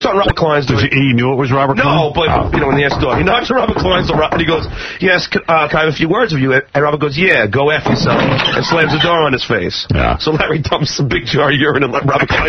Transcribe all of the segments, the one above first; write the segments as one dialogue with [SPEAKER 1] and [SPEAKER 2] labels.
[SPEAKER 1] on Robert Klein's door.
[SPEAKER 2] He knew it was Robert Klein?
[SPEAKER 1] No, but, you know, when he asked the door, he knocks on Robert Klein's door, and he goes, yes, can I have a few words with you? And Robert goes, yeah, go F yourself, and slams the door on his face.
[SPEAKER 2] Yeah.
[SPEAKER 1] So Larry dumps a big jar of urine and let Robert Klein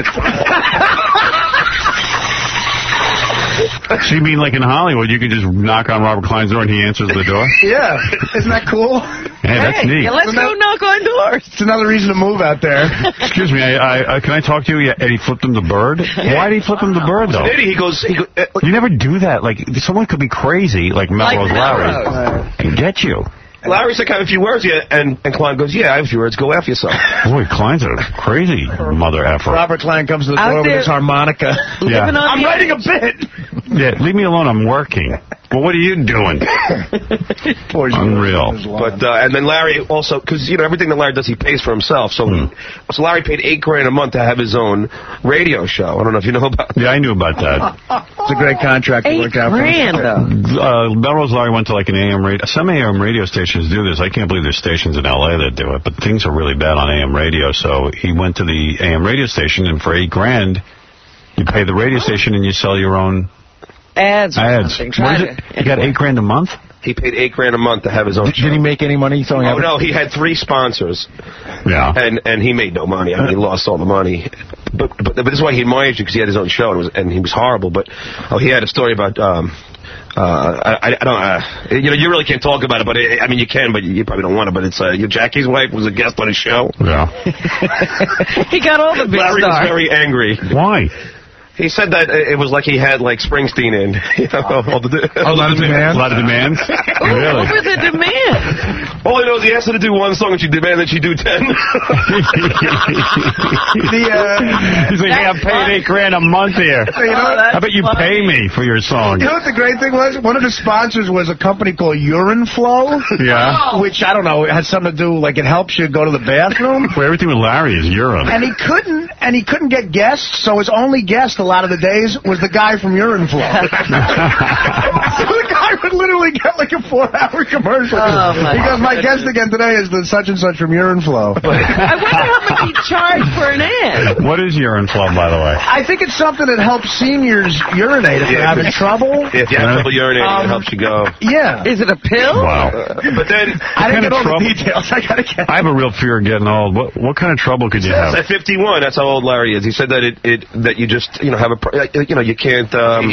[SPEAKER 2] So you mean like in Hollywood, you can just knock on Robert Klein's door and he answers the door?
[SPEAKER 3] Yeah. Isn't that cool?
[SPEAKER 2] Hey, that's neat.
[SPEAKER 4] Let's go knock on doors.
[SPEAKER 3] It's another reason to move out there.
[SPEAKER 2] Excuse me, can I talk to you? Yeah, and he flipped him the bird? Why did he flip him the bird, though?
[SPEAKER 1] He goes,
[SPEAKER 2] you never do that. Like, someone could be crazy, like Melrose Larry, and get you.
[SPEAKER 1] Larry's like, I have a few words here, and Klein goes, yeah, I have a few words, go F yourself.
[SPEAKER 2] Boy, Klein's a crazy mother effer.
[SPEAKER 3] Robert Klein comes to the door with his harmonica.
[SPEAKER 2] Yeah.
[SPEAKER 3] I'm writing a bit.
[SPEAKER 2] Yeah, leave me alone, I'm working. Well, what are you doing? Unreal.
[SPEAKER 1] But and then Larry also, because you know everything that Larry does, he pays for himself. So so Larry paid $8,000 a month to have his own radio show. I don't know if you know about.
[SPEAKER 2] Yeah, I knew about that.
[SPEAKER 3] It's a great contract to work out for him.
[SPEAKER 2] Melrose Larry went to like an AM radio. Some AM radio stations do this. I can't believe there's stations in L.A. that do it, but things are really bad on AM radio. So he went to the AM radio station, and for $8,000, you pay the radio station and you sell your own.
[SPEAKER 4] Ads.
[SPEAKER 2] What is it? He got $8,000 a month?
[SPEAKER 1] He paid $8,000 a month to have his own show.
[SPEAKER 3] Did he make any money?
[SPEAKER 1] Oh, no, he had 3 sponsors.
[SPEAKER 2] Yeah.
[SPEAKER 1] And he made no money. I mean, he lost all the money. But this is why he admired you, because he had his own show, and he was horrible. But he had a story about... I don't. You really can't talk about it, but I mean, you can, but you probably don't want to. But it's Jackie's wife was a guest on his show.
[SPEAKER 2] Yeah.
[SPEAKER 4] He got all the big
[SPEAKER 1] Larry
[SPEAKER 4] stars.
[SPEAKER 1] was very angry.
[SPEAKER 2] Why?
[SPEAKER 1] He said that it was like he had like Springsteen in. You know, a lot of demands.
[SPEAKER 2] A lot of demands. Really?
[SPEAKER 4] What were the demands?
[SPEAKER 1] All I know is he asked her to do 1 song, and she demanded she do 10.
[SPEAKER 2] He's like, hey, I'm paying $8,000 a month here. How about you pay me for your song?
[SPEAKER 3] You know what the great thing was? One of the sponsors was a company called Urine Flow.
[SPEAKER 2] Yeah.
[SPEAKER 3] Which, I don't know, it had something to do, like it helps you go to the bathroom.
[SPEAKER 2] Well, everything with Larry is urine.
[SPEAKER 3] And he couldn't get guests, so his only guest a lot of the days was the guy from Urine Flow. So the guy would literally get like a 4-hour commercial. He goes, my guest again today is the such and such from Urine Flow.
[SPEAKER 4] I wonder how much he charged for an ad.
[SPEAKER 2] What is Urine Flow, by the way?
[SPEAKER 3] I think it's something that helps seniors urinate if they're having trouble.
[SPEAKER 1] If you have trouble urinating, it helps you go.
[SPEAKER 3] Yeah.
[SPEAKER 4] Is it a pill?
[SPEAKER 2] Wow.
[SPEAKER 1] But then...
[SPEAKER 3] I didn't get all the details. I gotta get...
[SPEAKER 2] I have a real fear of getting old. What kind of trouble could you have?
[SPEAKER 1] At 51, that's how old Larry is. He said that that you just, have you can't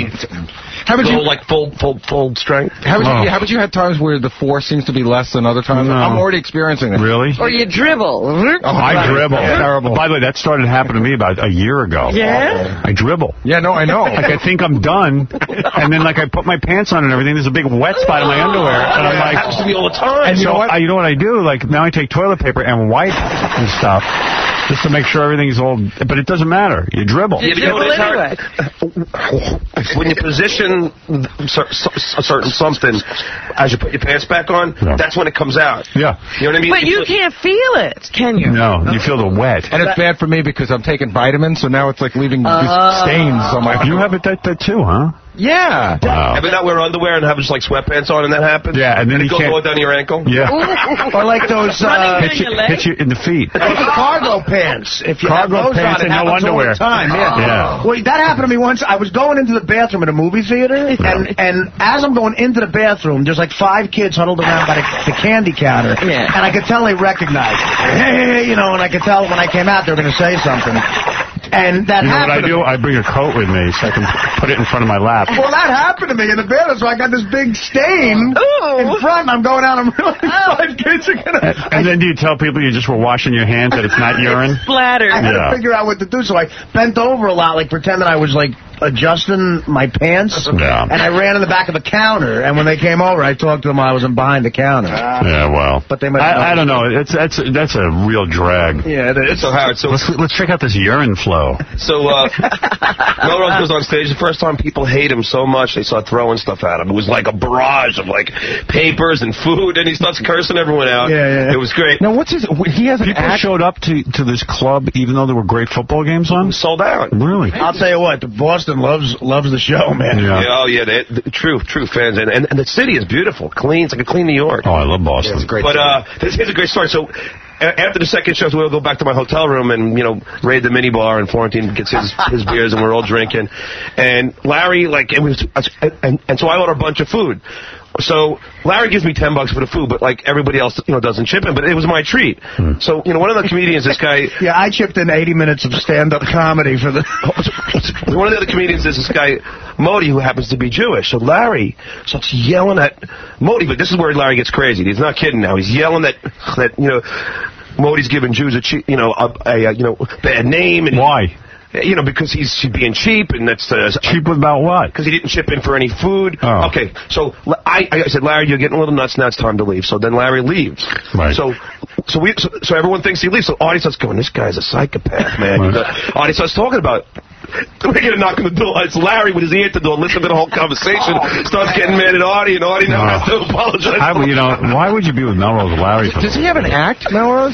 [SPEAKER 1] go like full strength.
[SPEAKER 5] Haven't you had times where the force seems to be less than other times?
[SPEAKER 2] No.
[SPEAKER 5] I'm already experiencing it.
[SPEAKER 2] Really?
[SPEAKER 4] Or you dribble.
[SPEAKER 2] I dribble.
[SPEAKER 5] Terrible.
[SPEAKER 2] By the way, that started happening to me about a year ago.
[SPEAKER 4] Yeah?
[SPEAKER 2] I dribble.
[SPEAKER 5] Yeah, no, I know.
[SPEAKER 2] Like, I think I'm done, and then, like, I put my pants on and everything, there's a big wet spot in my underwear, and I'm like...
[SPEAKER 1] It happens to me all the time.
[SPEAKER 2] And you know what I do? Like, now I take toilet paper and wipe and stuff, just to make sure everything's all... But it doesn't matter. You dribble.
[SPEAKER 4] You dribble anyway.
[SPEAKER 1] When you position a certain something as you put your pants back on, that's when it comes out.
[SPEAKER 2] Yeah.
[SPEAKER 1] You know what I mean?
[SPEAKER 4] But you can't feel it, can you?
[SPEAKER 2] No, you feel the wet.
[SPEAKER 5] And it's bad for me because I'm taking vitamins, so now it's like leaving these stains on my...
[SPEAKER 2] You have it that too, huh?
[SPEAKER 5] Yeah.
[SPEAKER 2] Wow.
[SPEAKER 1] Ever not wear underwear and have just like sweatpants on and that happens?
[SPEAKER 2] Yeah, and then
[SPEAKER 1] it goes all down to your ankle?
[SPEAKER 2] Yeah.
[SPEAKER 3] Or like those...
[SPEAKER 2] hit you in the feet.
[SPEAKER 3] Those are cargo pants. If you
[SPEAKER 2] Cargo
[SPEAKER 3] have those
[SPEAKER 2] pants
[SPEAKER 3] on,
[SPEAKER 2] and no underwear.
[SPEAKER 3] All the time. Yeah. Well, that happened to me once. I was going into the bathroom at a movie theater, and as I'm going into the bathroom, there's like 5 kids huddled around by the candy counter, and I could tell they recognized me. Hey, and I could tell when I came out they were going to say something. And that happened.
[SPEAKER 2] You know what I do? I bring a coat with me so I can put it in front of my lap.
[SPEAKER 3] Well, that happened to me in the bathroom, so I got this big stain in front. I'm going out. I'm realizing 5 kids are going to...
[SPEAKER 2] And then do you tell people you just were washing your hands, that it's not urine?
[SPEAKER 4] Splattered.
[SPEAKER 3] I had to figure out what to do, so I bent over a lot, like pretending I was like adjusting my pants, and I ran in the back of the counter, and when they came over, I talked to them while I was behind the counter.
[SPEAKER 2] Yeah, well.
[SPEAKER 3] But they might
[SPEAKER 2] I don't know. That's a real drag.
[SPEAKER 3] Yeah, it is.
[SPEAKER 1] So, Howard,
[SPEAKER 2] let's check out this urine flow.
[SPEAKER 1] So, Melrose goes on stage. The first time people hate him so much, they start throwing stuff at him. It was like a barrage of, like, papers and food, and he starts cursing everyone out.
[SPEAKER 3] Yeah.
[SPEAKER 1] It was great.
[SPEAKER 5] Now, what's his... He has an
[SPEAKER 2] People showed up to this club even though there were great football games on?
[SPEAKER 1] Sold out.
[SPEAKER 2] Really?
[SPEAKER 3] I'll tell you what, the Boston Boston loves the show, man.
[SPEAKER 1] True fans, and the city is beautiful, clean. It's like a clean New York.
[SPEAKER 2] Oh, I love Boston.
[SPEAKER 5] It's great.
[SPEAKER 1] But here's a great story. So after the second show, we'll go back to my hotel room and raid the minibar, and Florentine gets his beers, and we're all drinking. And Larry, and so I order a bunch of food. So Larry gives me $10 for the food, but like everybody else, doesn't chip in. But it was my treat. So one of the comedians, this guy.
[SPEAKER 3] Yeah, I chipped in 80 minutes of stand-up comedy for the.
[SPEAKER 1] One of the other comedians is this guy Modi, who happens to be Jewish. So Larry starts yelling at Modi, but this is where Larry gets crazy. He's not kidding now. He's yelling that Modi's giving Jews a bad name. And
[SPEAKER 2] why?
[SPEAKER 1] Because he's being cheap, and that's
[SPEAKER 2] cheap about what?
[SPEAKER 1] Because he didn't chip in for any food.
[SPEAKER 2] Oh.
[SPEAKER 1] Okay, so I said, Larry, you're getting a little nuts. Now it's time to leave. So then Larry leaves.
[SPEAKER 2] Right.
[SPEAKER 1] So everyone thinks he leaves. So Artie starts going, this guy's a psychopath, man.
[SPEAKER 2] Right.
[SPEAKER 1] Artie starts talking about. We're going to knock on the door. It's Larry with his ear to the door, listen to the whole conversation, starts getting mad at Artie, and Artie now has to apologize.
[SPEAKER 2] Why would you be with Melrose Larry?
[SPEAKER 5] Does he have an act, Melrose?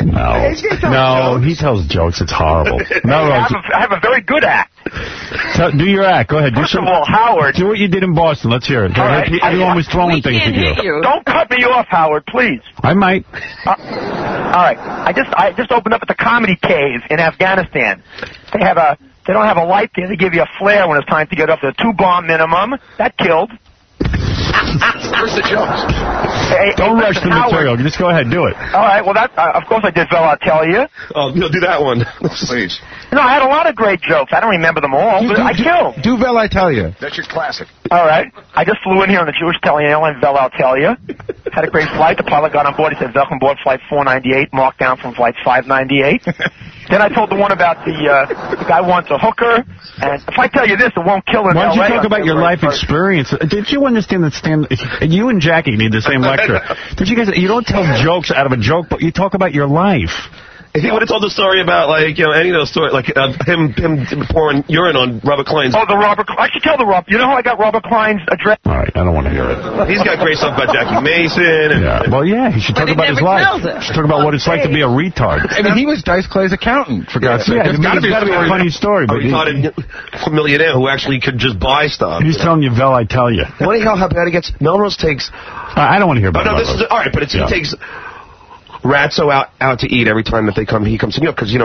[SPEAKER 2] No, he tells jokes. It's horrible. Melrose,
[SPEAKER 6] I have a very good act.
[SPEAKER 2] Do your act. Go ahead.
[SPEAKER 6] First of all, Howard.
[SPEAKER 2] Do what you did in Boston. Let's hear it.
[SPEAKER 6] All right.
[SPEAKER 2] Everyone was throwing things at you.
[SPEAKER 6] Don't cut me off, Howard, please.
[SPEAKER 2] I might.
[SPEAKER 6] All right. I just opened up at the Comedy Cave in Afghanistan. They don't have a light there. They give you a flare when it's time to get up to 2-bomb minimum. That killed.
[SPEAKER 1] Where's the jokes?
[SPEAKER 2] Don't rush the material. Just go ahead. Do it.
[SPEAKER 6] All right. Well, of course I did Vel, I'll tell you.
[SPEAKER 1] Oh, do that one. Please.
[SPEAKER 6] No, I had a lot of great jokes. I don't remember them all, but I killed.
[SPEAKER 5] Do Vel, I tell you.
[SPEAKER 1] That's your classic.
[SPEAKER 6] All right. I just flew in here on the Jewish Italian Airlines Vel, I'll tell you. Had a great flight. The pilot got on board. He said, welcome aboard flight 498, marked down from flight 598. Then I told the one about the guy wants a hooker. And if I tell you this, it won't kill in
[SPEAKER 2] Why don't
[SPEAKER 6] LA.
[SPEAKER 2] you talk about your life experience? Did you understand that you and Jackie need the same lecture? Did you guys? You don't tell jokes out of a joke, but you talk about your life.
[SPEAKER 1] If he would have told the story about, any of those stories, like him pouring urine on Robert Klein's...
[SPEAKER 6] Oh, I should tell the Robert... You know how I got Robert Klein's address?
[SPEAKER 2] All right, I don't want to hear it.
[SPEAKER 1] He's got great stuff about Jackie Mason.
[SPEAKER 2] He should talk about his life. He should talk about what it's like to be a retard.
[SPEAKER 5] I mean, he was Dice Clay's accountant, for God's sake.
[SPEAKER 2] It's got to be a funny story.
[SPEAKER 1] But he thought a millionaire who actually could just buy stuff.
[SPEAKER 2] He's telling you, Vel, I tell you.
[SPEAKER 1] What the hell, how bad it gets? Melrose takes...
[SPEAKER 2] I don't want to hear about it.
[SPEAKER 1] All right, but he takes... Ratso out to eat every time that he comes to New York, because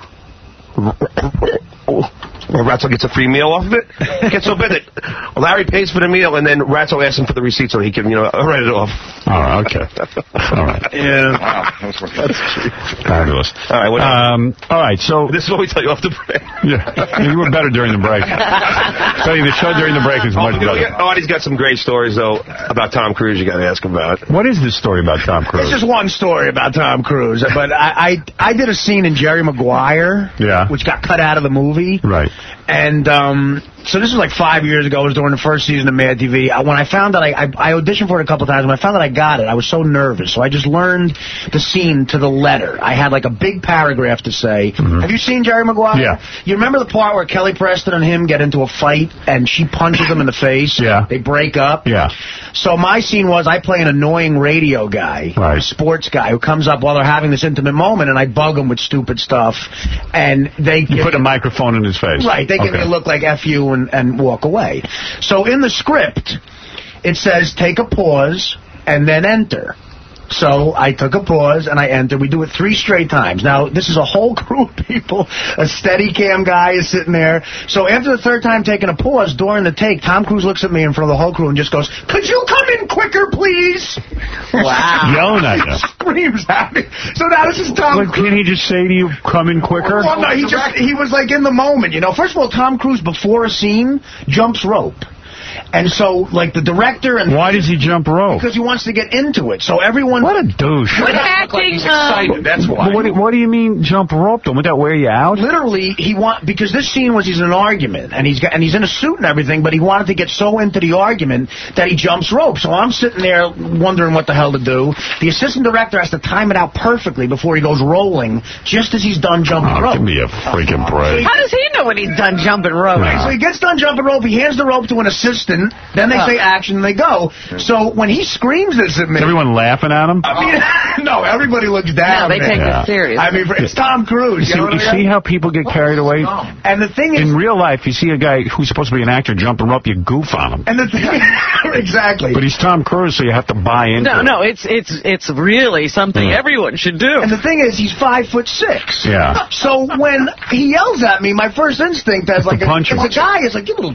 [SPEAKER 1] Ratso gets a free meal off of it. It gets so bad that Larry pays for the meal, and then Ratso asks him for the receipt so he can write it off.
[SPEAKER 2] All right, okay. All right.
[SPEAKER 1] Yeah.
[SPEAKER 2] Wow. That's fabulous.
[SPEAKER 1] All right.
[SPEAKER 2] All right. So
[SPEAKER 1] this is what we tell you off the break.
[SPEAKER 2] Yeah, you were better during the break. Tell you the show during the break is much better.
[SPEAKER 1] Artie's got some great stories though about Tom Cruise. You got to ask him about.
[SPEAKER 2] What is this story about Tom Cruise?
[SPEAKER 3] It's just one story about Tom Cruise, but I did a scene in Jerry Maguire, which got cut out of the movie,
[SPEAKER 2] right?
[SPEAKER 3] And so this was like 5 years ago. It was during the first season of Mad TV. When I found that I auditioned for it a couple times. When I found that I got it, I was so nervous. So I just learned the scene to the letter. I had like a big paragraph to say. Mm-hmm. Have you seen Jerry Maguire?
[SPEAKER 2] Yeah.
[SPEAKER 3] You remember the part where Kelly Preston and him get into a fight and she punches him in the face?
[SPEAKER 2] Yeah.
[SPEAKER 3] They break up?
[SPEAKER 2] Yeah.
[SPEAKER 3] So my scene was I play an annoying radio guy, a sports guy, who comes up while they're having this intimate moment, and I bug him with stupid stuff. And you
[SPEAKER 2] put a microphone in his face.
[SPEAKER 3] Right. They give me a look like F you and walk away. So in the script, it says take a pause and then enter. So I took a pause and I entered. We do it 3 straight times. Now, this is a whole crew of people. A steady cam guy is sitting there. So after the 3rd time taking a pause during the take, Tom Cruise looks at me in front of the whole crew and just goes, "Could you come in quicker, please?"
[SPEAKER 2] Wow. Yelling at you.
[SPEAKER 3] Screams at me. So now this is Tom Cruise.
[SPEAKER 2] Can't he just say to you, "Come in quicker"?
[SPEAKER 3] Well, no, he was like in the moment, First of all, Tom Cruise, before a scene, jumps rope. And so, like, the director and...
[SPEAKER 2] Why does he jump rope?
[SPEAKER 3] Because he wants to get into it. So everyone...
[SPEAKER 2] What a douche.
[SPEAKER 4] What acting?
[SPEAKER 1] He's excited, that's why.
[SPEAKER 2] What do you mean jump rope? Would that wear you out?
[SPEAKER 3] Literally, because this scene was he's in an argument, and he's in a suit and everything, but he wanted to get so into the argument that he jumps rope. So I'm sitting there wondering what the hell to do. The assistant director has to time it out perfectly before he goes rolling, just as he's done jumping rope.
[SPEAKER 2] Give me a freaking break.
[SPEAKER 4] How does he know when he's done jumping rope?
[SPEAKER 3] Right, so he gets done jumping rope, he hands the rope to an assistant, listen, then they say action, and they go. So when he screams this at me...
[SPEAKER 2] Is everyone laughing at him?
[SPEAKER 3] I mean, no, everybody looks down.
[SPEAKER 4] No, they take it serious.
[SPEAKER 3] I mean, it's Tom Cruise.
[SPEAKER 2] You see how people get carried away?
[SPEAKER 3] And the thing is...
[SPEAKER 2] In real life, you see a guy who's supposed to be an actor jumping rope, you goof on him.
[SPEAKER 3] And the thing exactly.
[SPEAKER 2] But he's Tom Cruise, so you have to buy into it.
[SPEAKER 4] No, it's really something everyone should do.
[SPEAKER 3] And the thing is, he's 5'6".
[SPEAKER 2] Yeah.
[SPEAKER 3] So when he yells at me, my first instinct as like
[SPEAKER 2] punch him.
[SPEAKER 3] as a guy is like, you little